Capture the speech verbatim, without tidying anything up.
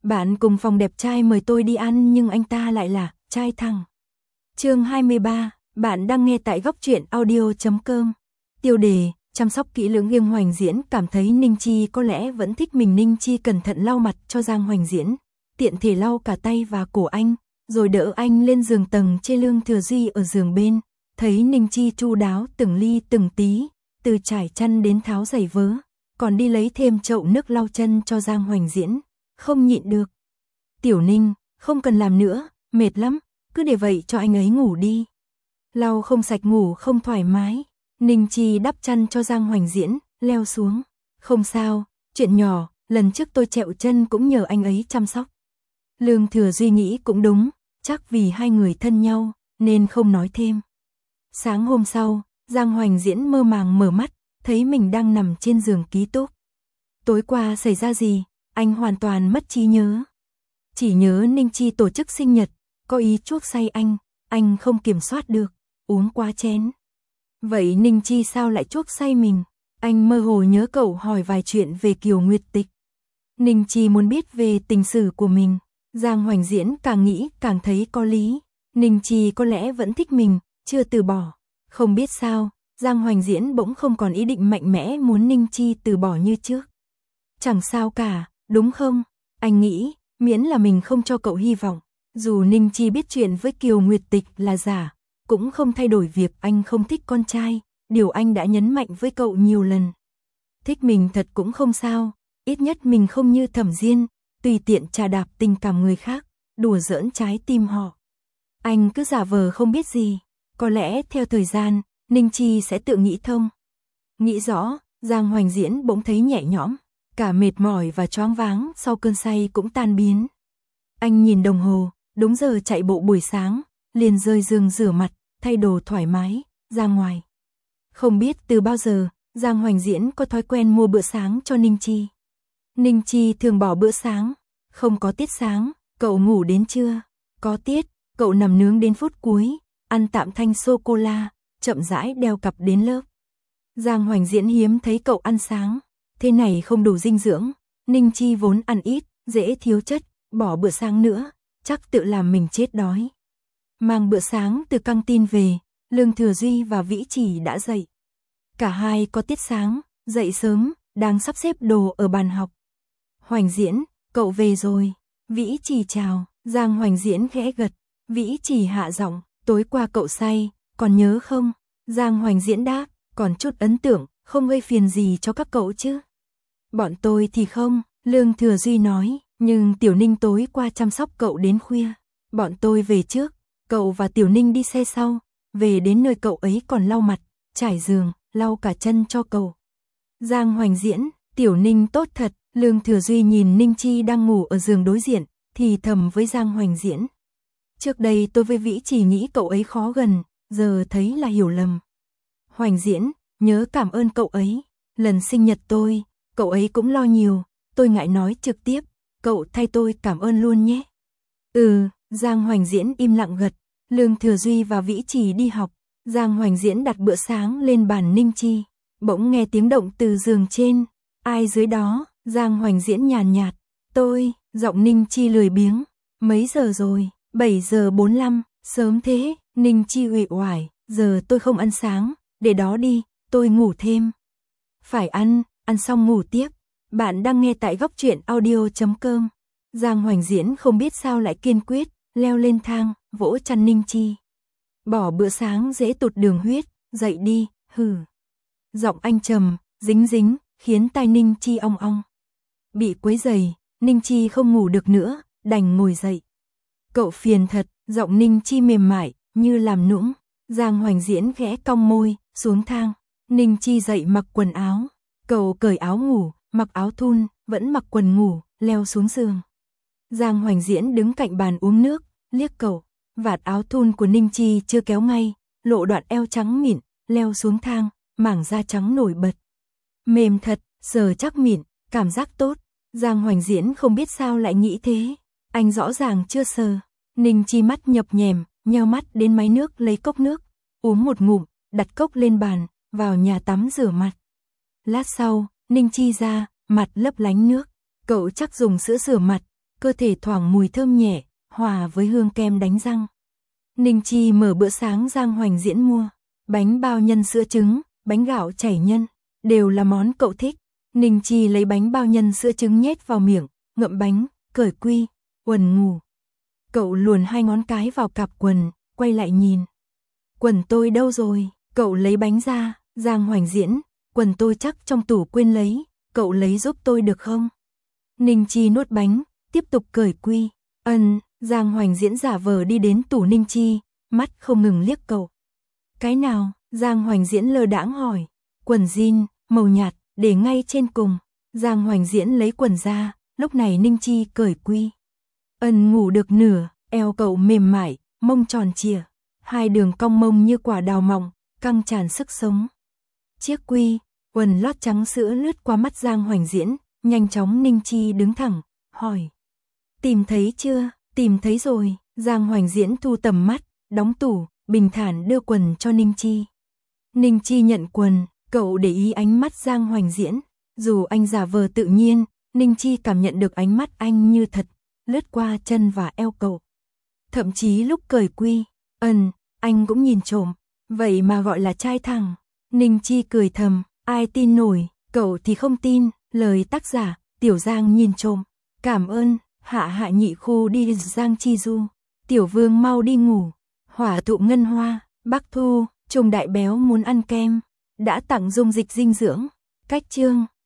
Bạn cùng phòng đẹp trai mời tôi đi ăn nhưng anh ta lại là trai thẳng. Chương hai mươi ba, bạn đang nghe tại góc truyện audio chấm com. Tiêu đề, chăm sóc kỹ lưỡng Giang Hoành Diễn cảm thấy Ninh Chi có lẽ vẫn thích mình. Ninh Chi cẩn thận lau mặt cho Giang Hoành Diễn, tiện thể lau cả tay và cổ anh, rồi đỡ anh lên giường tầng trên. Lương Thừa Duy ở giường bên, thấy Ninh Chi chu đáo từng ly từng tí, từ trải chăn đến tháo giày vớ, còn đi lấy thêm chậu nước lau chân cho Giang Hoành Diễn, không nhịn được. Tiểu Ninh, không cần làm nữa, mệt lắm, cứ để vậy cho anh ấy ngủ đi. Lau không sạch ngủ không thoải mái. Ninh Chi đắp chăn cho Giang Hoành Diễn, leo xuống. Không sao, chuyện nhỏ, lần trước tôi trẹo chân cũng nhờ anh ấy chăm sóc. Lương Thừa Duy nghĩ cũng đúng, chắc vì hai người thân nhau, nên không nói thêm. Sáng hôm sau, Giang Hoành Diễn mơ màng mở mắt, thấy mình đang nằm trên giường ký túc. Tối qua xảy ra gì, anh hoàn toàn mất trí nhớ. Chỉ nhớ Ninh Chi tổ chức sinh nhật, có ý chuốc say anh, anh không kiểm soát được, uống quá chén. Vậy Ninh Chi sao lại chuốc say mình? Anh mơ hồ nhớ cậu hỏi vài chuyện về Kiều Nguyệt Tịch. Ninh Chi muốn biết về tình sử của mình. Giang Hoành Diễn càng nghĩ càng thấy có lý. Ninh Chi có lẽ vẫn thích mình, chưa từ bỏ. Không biết sao, Giang Hoành Diễn bỗng không còn ý định mạnh mẽ muốn Ninh Chi từ bỏ như trước. Chẳng sao cả, đúng không? Anh nghĩ, miễn là mình không cho cậu hy vọng. Dù Ninh Chi biết chuyện với Kiều Nguyệt Tịch là giả, cũng không thay đổi việc anh không thích con trai, điều anh đã nhấn mạnh với cậu nhiều lần. Thích mình thật cũng không sao, ít nhất mình không như Thẩm Diên, tùy tiện trà đạp tình cảm người khác, đùa giỡn trái tim họ. Anh cứ giả vờ không biết gì, có lẽ theo thời gian, Ninh Chi sẽ tự nghĩ thông. Nghĩ rõ, Giang Hoành Diễn bỗng thấy nhẹ nhõm, cả mệt mỏi và choáng váng sau cơn say cũng tan biến. Anh nhìn đồng hồ, đúng giờ chạy bộ buổi sáng, liền rơi giường rửa mặt, thay đồ thoải mái, ra ngoài. Không biết từ bao giờ, Giang Hoành Diễn có thói quen mua bữa sáng cho Ninh Chi. Ninh Chi thường bỏ bữa sáng, không có tiết sáng, cậu ngủ đến trưa, có tiết, cậu nằm nướng đến phút cuối, ăn tạm thanh sô-cô-la, chậm rãi đeo cặp đến lớp. Giang Hoành Diễn hiếm thấy cậu ăn sáng, thế này không đủ dinh dưỡng, Ninh Chi vốn ăn ít, dễ thiếu chất, bỏ bữa sáng nữa, chắc tự làm mình chết đói. Mang bữa sáng từ căng tin về, Lương Thừa Duy và Vĩ Chỉ đã dậy. Cả hai có tiết sáng, dậy sớm, đang sắp xếp đồ ở bàn học. Hoành Diễn, cậu về rồi. Vĩ Chỉ chào, Giang Hoành Diễn khẽ gật. Vĩ Chỉ hạ giọng, tối qua cậu say, còn nhớ không? Giang Hoành Diễn đáp, còn chút ấn tượng, không gây phiền gì cho các cậu chứ? Bọn tôi thì không, Lương Thừa Duy nói, nhưng Tiểu Ninh tối qua chăm sóc cậu đến khuya. Bọn tôi về trước, cậu và Tiểu Ninh đi xe sau, về đến nơi cậu ấy còn lau mặt, trải giường, lau cả chân cho cậu. Giang Hoành Diễn, Tiểu Ninh tốt thật. Lương Thừa Duy nhìn Ninh Chi đang ngủ ở giường đối diện, thì thầm với Giang Hoành Diễn. Trước đây tôi với Vĩ chỉ nghĩ cậu ấy khó gần, giờ thấy là hiểu lầm. Hoành Diễn, nhớ cảm ơn cậu ấy, lần sinh nhật tôi, cậu ấy cũng lo nhiều, tôi ngại nói trực tiếp, cậu thay tôi cảm ơn luôn nhé. Ừ, Giang Hoành Diễn im lặng gật. Lương Thừa Duy và Vĩ Chỉ đi học, Giang Hoành Diễn đặt bữa sáng lên bàn Ninh Chi, bỗng nghe tiếng động từ giường trên, ai dưới đó? Giang Hoành Diễn nhàn nhạt, tôi, giọng Ninh Chi lười biếng, mấy giờ rồi, bảy giờ bốn mươi lăm, sớm thế, Ninh Chi uể oải, giờ tôi không ăn sáng, để đó đi, tôi ngủ thêm. Phải ăn, ăn xong ngủ tiếp, bạn đang nghe tại góc truyện audio chấm com. Giang Hoành Diễn không biết sao lại kiên quyết, leo lên thang, vỗ chăn Ninh Chi. Bỏ bữa sáng dễ tụt đường huyết, dậy đi, hừ. Giọng anh trầm, dính dính, khiến tai Ninh Chi ong ong. Bị quấy rầy, Ninh Chi không ngủ được nữa, đành ngồi dậy. Cậu phiền thật, giọng Ninh Chi mềm mại, như làm nũng. Giang Hoành Diễn khẽ cong môi, xuống thang. Ninh Chi dậy mặc quần áo. Cậu cởi áo ngủ, mặc áo thun, vẫn mặc quần ngủ, leo xuống giường. Giang Hoành Diễn đứng cạnh bàn uống nước, liếc cậu. Vạt áo thun của Ninh Chi chưa kéo ngay, lộ đoạn eo trắng mịn, leo xuống thang, mảng da trắng nổi bật. Mềm thật, sờ chắc mịn, cảm giác tốt. Giang Hoành Diễn không biết sao lại nghĩ thế. Anh rõ ràng chưa sờ. Ninh Chi mắt nhập nhèm, nheo mắt đến máy nước lấy cốc nước, uống một ngụm, đặt cốc lên bàn, vào nhà tắm rửa mặt. Lát sau, Ninh Chi ra, mặt lấp lánh nước. Cậu chắc dùng sữa rửa mặt. cơ thể thoảng mùi thơm nhẹ, hòa với hương kem đánh răng. Ninh Chi mở bữa sáng Giang Hoành Diễn mua, bánh bao nhân sữa trứng, bánh gạo chảy nhân, đều là món cậu thích. Ninh Chi lấy bánh bao nhân sữa trứng nhét vào miệng, ngậm bánh, cởi quy, quần ngủ. Cậu luồn hai ngón cái vào cặp quần, quay lại nhìn. Quần tôi đâu rồi? Cậu lấy bánh ra, Giang Hoành Diễn, quần tôi chắc trong tủ quên lấy, cậu lấy giúp tôi được không? Ninh Chi nuốt bánh, tiếp tục cởi quy. Ân, Giang Hoành Diễn giả vờ đi đến tủ Ninh Chi, mắt không ngừng liếc cậu. Cái nào? Giang Hoành Diễn lơ đãng hỏi. Quần jean, màu nhạt, để ngay trên cùng. Giang Hoành Diễn lấy quần ra, lúc này Ninh Chi cởi quy. Ân ngủ được nửa, eo cậu mềm mại, mông tròn trịa, hai đường cong mông như quả đào mọng, căng tràn sức sống. Chiếc quy, quần lót trắng sữa lướt qua mắt Giang Hoành Diễn, nhanh chóng Ninh Chi đứng thẳng, hỏi. Tìm thấy chưa? Tìm thấy rồi. Giang Hoành Diễn thu tầm mắt, đóng tủ, bình thản đưa quần cho Ninh Chi. Ninh Chi nhận quần, cậu để ý ánh mắt Giang Hoành Diễn. Dù anh giả vờ tự nhiên, Ninh Chi cảm nhận được ánh mắt anh như thật, lướt qua chân và eo cậu. Thậm chí lúc cởi quy, ân, anh cũng nhìn trộm, vậy mà gọi là trai thẳng. Ninh Chi cười thầm, ai tin nổi, cậu thì không tin, lời tác giả, Tiểu Giang nhìn trộm. Cảm ơn, hạ hạ nhị khu đi Giang Chi Du, Tiểu Vương mau đi ngủ, hỏa tụ ngân hoa, Bắc Thu, trùng đại béo muốn ăn kem, đã tặng dung dịch dinh dưỡng, cách chương.